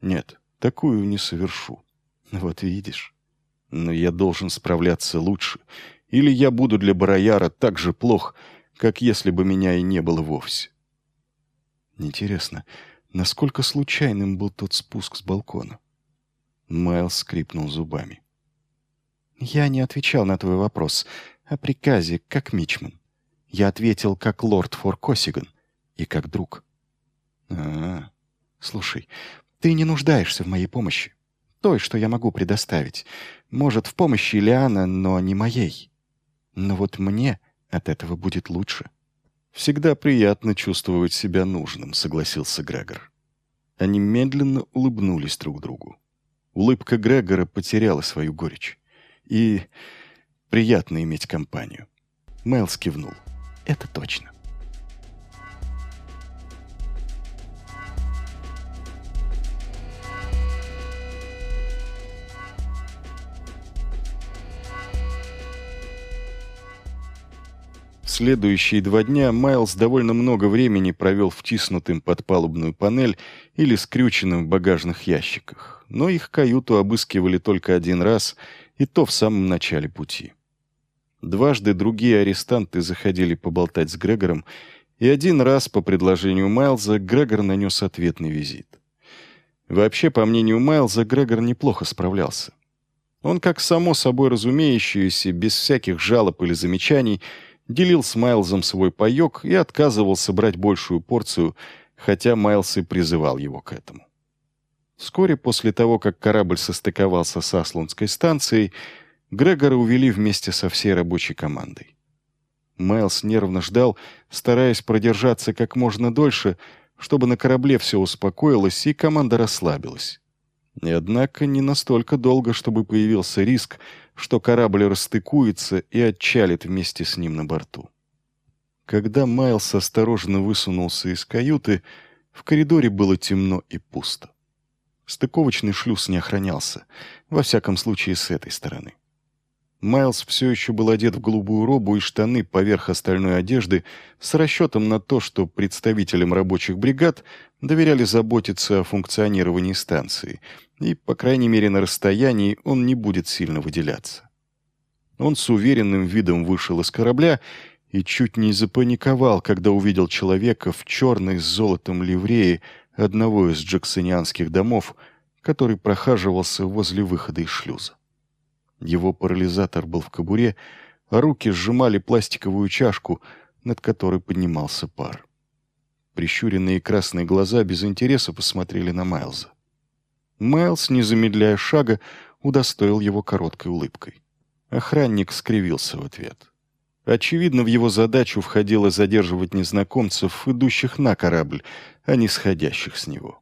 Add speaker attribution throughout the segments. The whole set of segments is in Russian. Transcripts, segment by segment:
Speaker 1: Нет, такую не совершу. Вот видишь. Но я должен справляться лучше, или я буду для Барояра так же плох, как если бы меня и не было вовсе. Интересно, насколько случайным был тот спуск с балкона? Майлз скрипнул зубами. «Я не отвечал на твой вопрос о приказе, как мичман. Я ответил, как лорд Фор Косиган и как друг». Слушай, ты не нуждаешься в моей помощи. Той, что я могу предоставить. Может, в помощи Лиана, но не моей. Но вот мне от этого будет лучше». «Всегда приятно чувствовать себя нужным», — согласился Грегор. Они медленно улыбнулись друг другу. Улыбка Грегора потеряла свою горечь. И приятно иметь компанию. Майлз кивнул. «Это точно». В следующие 2 дня Майлз довольно много времени провел втиснутым под палубную панель или скрюченным в багажных ящиках, но их каюту обыскивали только 1 раз, и то в самом начале пути. Дважды другие арестанты заходили поболтать с Грегором, и 1 раз, по предложению Майлза, Грегор нанес ответный визит. Вообще, по мнению Майлза, Грегор неплохо справлялся. Он, как само собой разумеющееся, без всяких жалоб или замечаний, делил с Майлзом свой паёк и отказывался брать большую порцию, хотя Майлз и призывал его к этому. Вскоре после того, как корабль состыковался с Аслунской станцией, Грегора увели вместе со всей рабочей командой. Майлз нервно ждал, стараясь продержаться как можно дольше, чтобы на корабле все успокоилось и команда расслабилась. И однако не настолько долго, чтобы появился риск, что корабль расстыкуется и отчалит вместе с ним на борту. Когда Майлз осторожно высунулся из каюты, в коридоре было темно и пусто. Стыковочный шлюз не охранялся, во всяком случае с этой стороны. Майлз все еще был одет в голубую робу и штаны поверх остальной одежды с расчетом на то, что представителям рабочих бригад доверяли заботиться о функционировании станции, и, по крайней мере, на расстоянии он не будет сильно выделяться. Он с уверенным видом вышел из корабля и чуть не запаниковал, когда увидел человека в черной с золотом ливрее одного из джексонианских домов, который прохаживался возле выхода из шлюза. Его парализатор был в кобуре, а руки сжимали пластиковую чашку, над которой поднимался пар. Прищуренные красные глаза без интереса посмотрели на Майлза. Майлз, не замедляя шага, удостоил его короткой улыбкой. Охранник скривился в ответ. Очевидно, в его задачу входило задерживать незнакомцев, идущих на корабль, а не сходящих с него.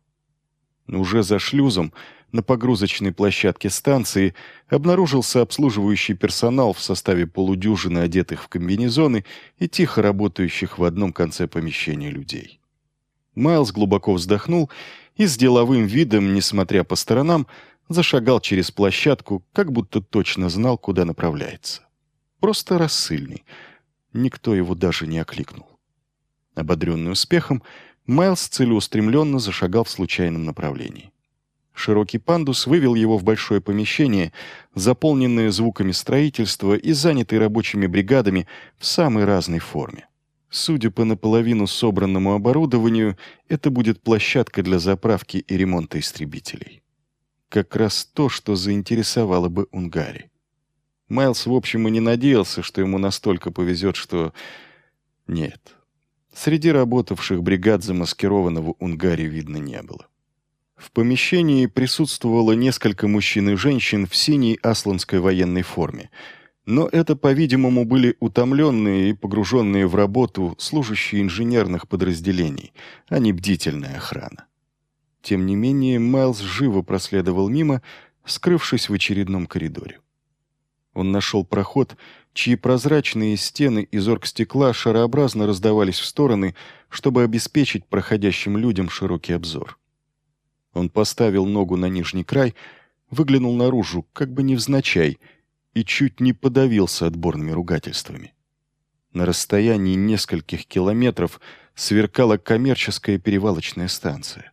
Speaker 1: Уже за шлюзом, на погрузочной площадке станции, обнаружился обслуживающий персонал в составе полудюжины одетых в комбинезоны и тихо работающих в одном конце помещения людей. Майлз глубоко вздохнул и с деловым видом, несмотря по сторонам, зашагал через площадку, как будто точно знал, куда направляется. Просто рассыльный. Никто его даже не окликнул. Ободренный успехом, Майлз целеустремленно зашагал в случайном направлении. Широкий пандус вывел его в большое помещение, заполненное звуками строительства и занятое рабочими бригадами в самой разной форме. Судя по наполовину собранному оборудованию, это будет площадка для заправки и ремонта истребителей. Как раз то, что заинтересовало бы Унгари. Майлз, в общем, и не надеялся, что ему настолько повезет, что... Нет. Среди работавших бригад замаскированного Унгари видно не было. В помещении присутствовало несколько мужчин и женщин в синей асланской военной форме, но это, по-видимому, были утомленные и погруженные в работу служащие инженерных подразделений, а не бдительная охрана. Тем не менее, Майлз живо проследовал мимо, скрывшись в очередном коридоре. Он нашел проход, чьи прозрачные стены из оргстекла шарообразно раздавались в стороны, чтобы обеспечить проходящим людям широкий обзор. Он поставил ногу на нижний край, выглянул наружу, как бы невзначай, и чуть не подавился отборными ругательствами. На расстоянии нескольких километров сверкала коммерческая перевалочная станция.